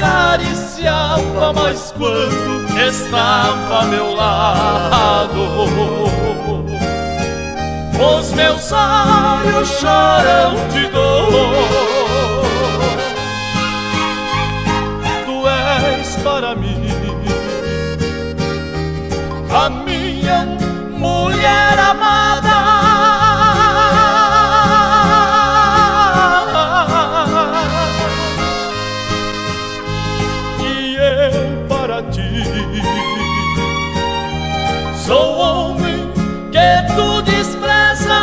acariciava, mas quando estava a meu lado, os meus olhos choram de dor. Tu és para mim a minha mulher amada, e eu para ti sou homem que tu desprezas.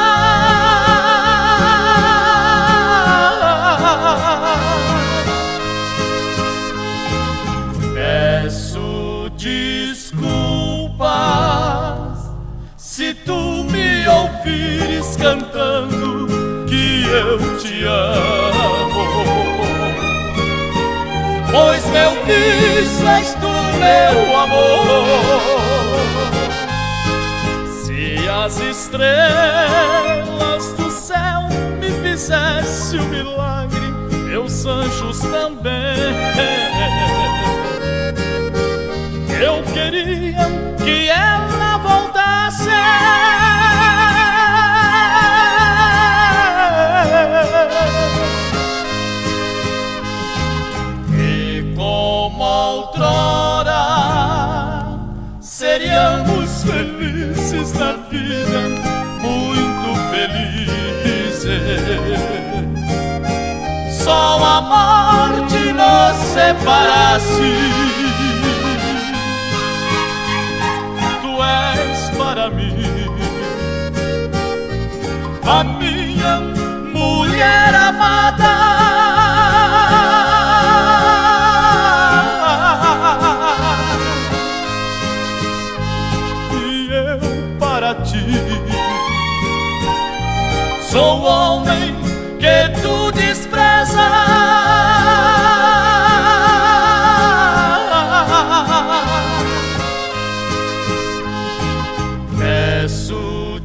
Peço desculpas se tu me ouvires cantando que eu te amo, pois meu vício és tu, meu amor. Se as estrelas do céu me fizesse o milagre, meus anjos também, eu queria que ela voltasse, e como outrora seríamos felizes na vida, muito felizes. Só a morte nos separasse. Para mim, a minha mulher amada, e eu para ti sou o homem que tu desprezas. Peço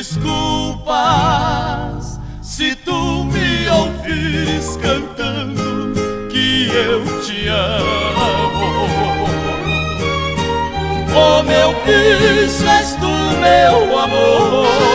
desculpas se tu me ouvires cantando que eu te amo, oh meu vício és tu, meu amor.